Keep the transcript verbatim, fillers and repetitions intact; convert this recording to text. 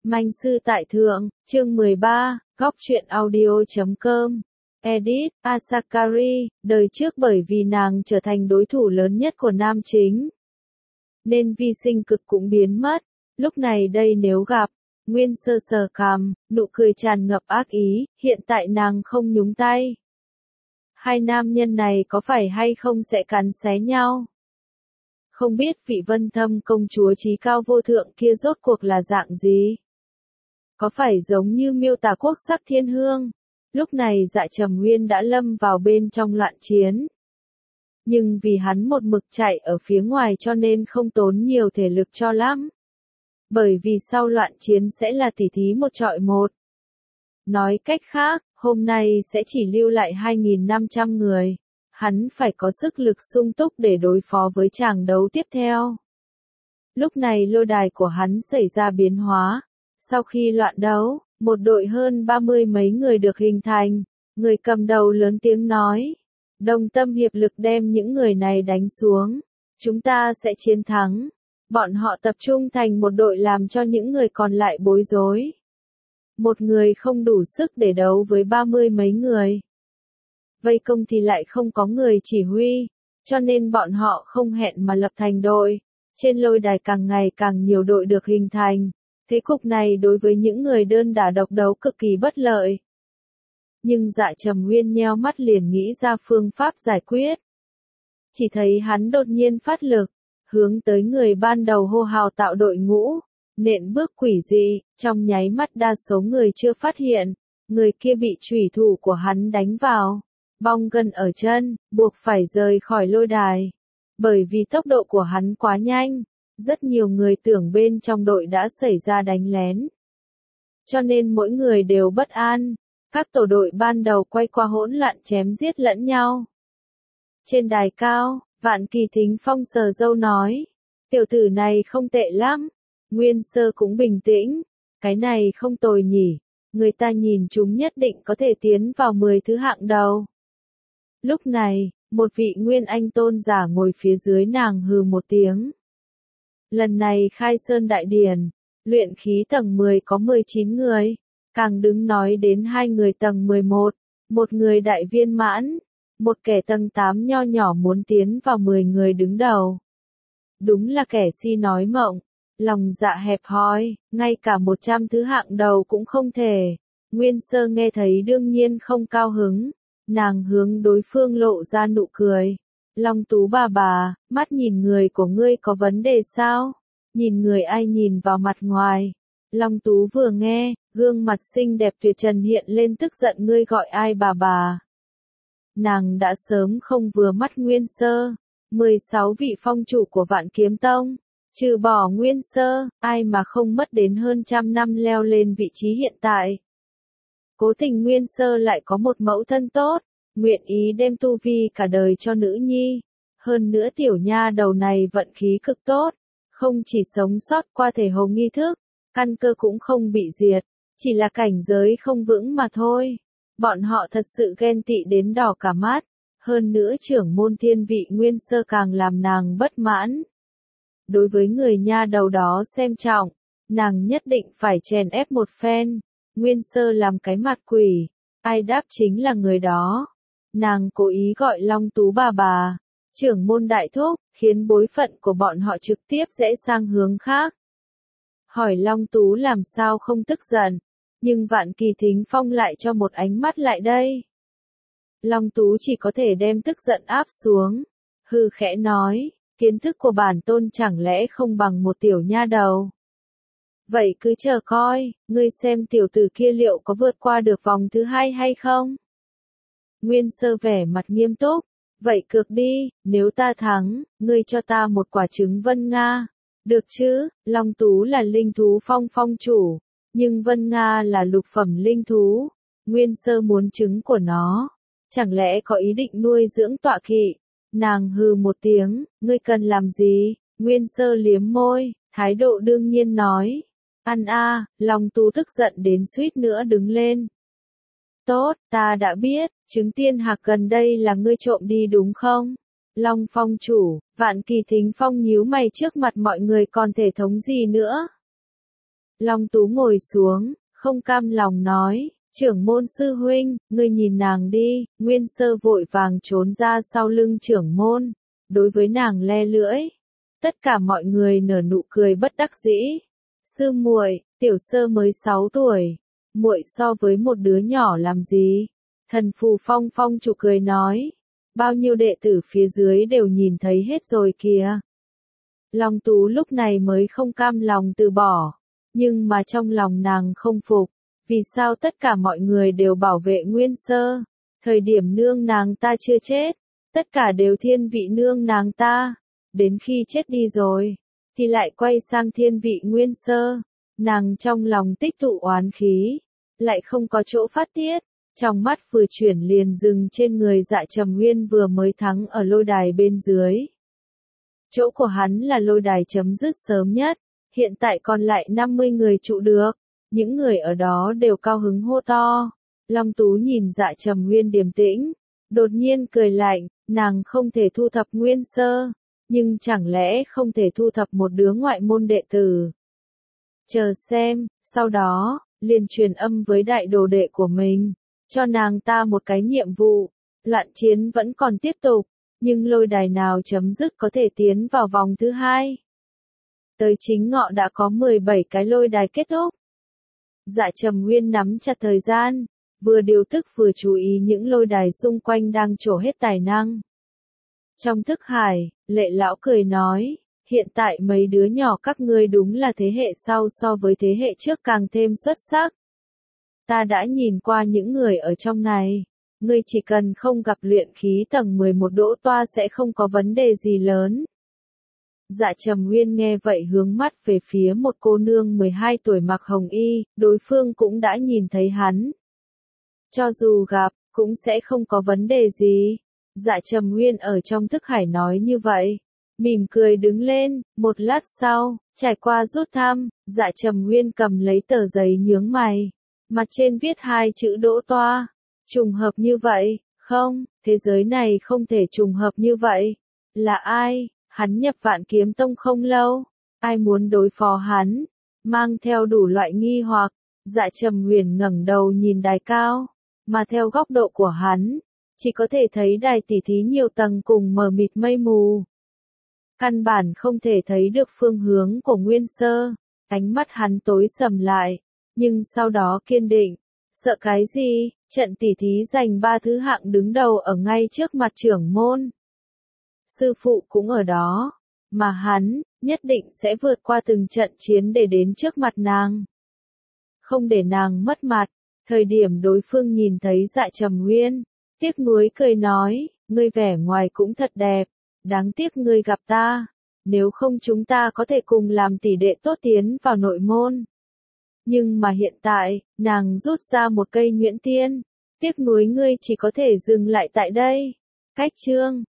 Manh sư tại thượng, chương mười ba, góc truyện audio chấm com. Edit, Asakari, đời trước bởi vì nàng trở thành đối thủ lớn nhất của nam chính, nên vi sinh cực cũng biến mất. Lúc này đây nếu gặp, Nguyên Sơ sờ cằm, nụ cười tràn ngập ác ý, hiện tại nàng không nhúng tay. Hai nam nhân này có phải hay không sẽ cắn xé nhau? Không biết vị Vân Thâm công chúa trí cao vô thượng kia rốt cuộc là dạng gì? Có phải giống như miêu tả quốc sắc thiên hương? Lúc này Dạ Trầm Nguyên đã lâm vào bên trong loạn chiến. Nhưng vì hắn một mực chạy ở phía ngoài cho nên không tốn nhiều thể lực cho lắm. Bởi vì sau loạn chiến sẽ là tỉ thí một trọi một. Nói cách khác, hôm nay sẽ chỉ lưu lại hai nghìn năm trăm người. Hắn phải có sức lực sung túc để đối phó với tràng đấu tiếp theo. Lúc này lôi đài của hắn xảy ra biến hóa. Sau khi loạn đấu, một đội hơn ba mươi mấy người được hình thành. Người cầm đầu lớn tiếng nói. Đồng tâm hiệp lực đem những người này đánh xuống. Chúng ta sẽ chiến thắng. Bọn họ tập trung thành một đội làm cho những người còn lại bối rối. Một người không đủ sức để đấu với ba mươi mấy người. Vây công thì lại không có người chỉ huy, cho nên bọn họ không hẹn mà lập thành đội. Trên lôi đài càng ngày càng nhiều đội được hình thành. Thế cục này đối với những người đơn đả độc đấu cực kỳ bất lợi. Nhưng Dạ Trầm Nguyên nheo mắt liền nghĩ ra phương pháp giải quyết. Chỉ thấy hắn đột nhiên phát lực, hướng tới người ban đầu hô hào tạo đội ngũ, nện bước quỷ dị, trong nháy mắt đa số người chưa phát hiện, người kia bị chủy thủ của hắn đánh vào, bong gân ở chân, buộc phải rời khỏi lôi đài. Bởi vì tốc độ của hắn quá nhanh, rất nhiều người tưởng bên trong đội đã xảy ra đánh lén. Cho nên mỗi người đều bất an, các tổ đội ban đầu quay qua hỗn loạn chém giết lẫn nhau. Trên đài cao, Vạn Kỳ Thính Phong sờ râu nói, tiểu tử này không tệ lắm. Nguyên Sơ cũng bình tĩnh, cái này không tồi nhỉ, người ta nhìn chúng nhất định có thể tiến vào mười thứ hạng đầu. Lúc này, một vị Nguyên Anh tôn giả ngồi phía dưới nàng hừ một tiếng. Lần này khai sơn đại điển, luyện khí tầng mười có mười chín người, càng đứng nói đến hai người tầng mười một, một người đại viên mãn, một kẻ tầng tám nho nhỏ muốn tiến vào mười người đứng đầu. Đúng là kẻ si nói mộng, lòng dạ hẹp hòi, ngay cả một trăm thứ hạng đầu cũng không thể. Nguyên Sơ nghe thấy đương nhiên không cao hứng, nàng hướng đối phương lộ ra nụ cười. Long Tú bà bà, mắt nhìn người của ngươi có vấn đề sao? Nhìn người ai nhìn vào mặt ngoài. Long Tú vừa nghe, gương mặt xinh đẹp tuyệt trần hiện lên tức giận, ngươi gọi ai bà bà? Nàng đã sớm không vừa mắt Nguyên Sơ. mười sáu vị phong chủ của Vạn Kiếm Tông, trừ bỏ Nguyên Sơ, ai mà không mất đến hơn trăm năm leo lên vị trí hiện tại. Cố tình Nguyên Sơ lại có một mẫu thân tốt, nguyện ý đem tu vi cả đời cho nữ nhi. Hơn nữa tiểu nha đầu này vận khí cực tốt, không chỉ sống sót qua thể hồng nghi thức, căn cơ cũng không bị diệt, chỉ là cảnh giới không vững mà thôi. Bọn họ thật sự ghen tị đến đỏ cả mắt, hơn nữa trưởng môn thiên vị Nguyên Sơ càng làm nàng bất mãn. Đối với người nha đầu đó xem trọng, nàng nhất định phải chèn ép một phen. Nguyên Sơ làm cái mặt quỷ, ai đáp chính là người đó. Nàng cố ý gọi Long Tú bà bà, trưởng môn đại thúc, khiến bối phận của bọn họ trực tiếp rẽ sang hướng khác. Hỏi Long Tú làm sao không tức giận, nhưng Vạn Kỳ Thính Phong lại cho một ánh mắt lại đây. Long Tú chỉ có thể đem tức giận áp xuống, hư khẽ nói, kiến thức của bản tôn chẳng lẽ không bằng một tiểu nha đầu. Vậy cứ chờ coi, ngươi xem tiểu tử kia liệu có vượt qua được vòng thứ hai hay không? Nguyên Sơ vẻ mặt nghiêm túc, vậy cược đi, nếu ta thắng, ngươi cho ta một quả trứng Vân Nga. Được chứ, Long Tú là linh thú phong phong chủ, nhưng Vân Nga là lục phẩm linh thú. Nguyên Sơ muốn trứng của nó, chẳng lẽ có ý định nuôi dưỡng tọa kỵ? Nàng hừ một tiếng, ngươi cần làm gì? Nguyên Sơ liếm môi, thái độ đương nhiên nói. Ăn a, Long Tú tức giận đến suýt nữa đứng lên. Tốt, ta đã biết, trứng tiên hạc gần đây là ngươi trộm đi đúng không? Long phong chủ, Vạn Kỳ Thính Phong nhíu mày, trước mặt mọi người còn thể thống gì nữa? Long Tú ngồi xuống, không cam lòng nói, trưởng môn sư huynh, ngươi nhìn nàng đi, Nguyên Sơ vội vàng trốn ra sau lưng trưởng môn, đối với nàng le lưỡi. Tất cả mọi người nở nụ cười bất đắc dĩ. Sư muội, tiểu sơ mới sáu tuổi, muội so với một đứa nhỏ làm gì? Thần Phù Phong Phong chủ cười nói, bao nhiêu đệ tử phía dưới đều nhìn thấy hết rồi kìa. Long Tú lúc này mới không cam lòng từ bỏ, nhưng mà trong lòng nàng không phục, vì sao tất cả mọi người đều bảo vệ Nguyên Sơ, thời điểm nương nàng ta chưa chết, tất cả đều thiên vị nương nàng ta, đến khi chết đi rồi, thì lại quay sang thiên vị Nguyên Sơ, nàng trong lòng tích tụ oán khí, lại không có chỗ phát tiết, trong mắt vừa chuyển liền dừng trên người Dạ Trầm Nguyên vừa mới thắng ở lôi đài bên dưới. Chỗ của hắn là lôi đài chấm dứt sớm nhất, hiện tại còn lại năm mươi người trụ được, những người ở đó đều cao hứng hô to. Long Tú nhìn Dạ Trầm Nguyên điềm tĩnh, đột nhiên cười lạnh, nàng không thể thu thập Nguyên Sơ, nhưng chẳng lẽ không thể thu thập một đứa ngoại môn đệ tử. Chờ xem, sau đó, liền truyền âm với đại đồ đệ của mình, cho nàng ta một cái nhiệm vụ, loạn chiến vẫn còn tiếp tục, nhưng lôi đài nào chấm dứt có thể tiến vào vòng thứ hai. Tới chính ngọ đã có mười bảy cái lôi đài kết thúc. Dạ Trầm Nguyên nắm chặt thời gian, vừa điều tức vừa chú ý những lôi đài xung quanh đang trổ hết tài năng. Trong thức hải, Lệ lão cười nói, hiện tại mấy đứa nhỏ các ngươi đúng là thế hệ sau so với thế hệ trước càng thêm xuất sắc. Ta đã nhìn qua những người ở trong này, ngươi chỉ cần không gặp luyện khí tầng mười một đỗ toa sẽ không có vấn đề gì lớn. Dạ Trầm Nguyên nghe vậy hướng mắt về phía một cô nương mười hai tuổi mặc hồng y, đối phương cũng đã nhìn thấy hắn. Cho dù gặp, cũng sẽ không có vấn đề gì. Dạ Trầm Nguyên ở trong thức hải nói như vậy, mỉm cười đứng lên, một lát sau, trải qua rút thăm, Dạ Trầm Nguyên cầm lấy tờ giấy nhướng mày, mặt trên viết hai chữ đỗ toa. Trùng hợp như vậy, không, thế giới này không thể trùng hợp như vậy. Là ai? Hắn nhập Vạn Kiếm Tông không lâu, ai muốn đối phó hắn? Mang theo đủ loại nghi hoặc, Dạ Trầm Nguyên ngẩng đầu nhìn đài cao, mà theo góc độ của hắn, chỉ có thể thấy đài tỉ thí nhiều tầng cùng mờ mịt mây mù. Căn bản không thể thấy được phương hướng của Nguyên Sơ, ánh mắt hắn tối sầm lại, nhưng sau đó kiên định, sợ cái gì, trận tỉ thí giành ba thứ hạng đứng đầu ở ngay trước mặt trưởng môn. Sư phụ cũng ở đó, mà hắn, nhất định sẽ vượt qua từng trận chiến để đến trước mặt nàng. Không để nàng mất mặt, thời điểm đối phương nhìn thấy Dạ Trầm Nguyên, tiếc nuối cười nói, ngươi vẻ ngoài cũng thật đẹp, đáng tiếc ngươi gặp ta, nếu không chúng ta có thể cùng làm tỷ đệ tốt tiến vào nội môn. Nhưng mà hiện tại, nàng rút ra một cây nhuyễn tiên, tiếc nuối ngươi chỉ có thể dừng lại tại đây. Cách chương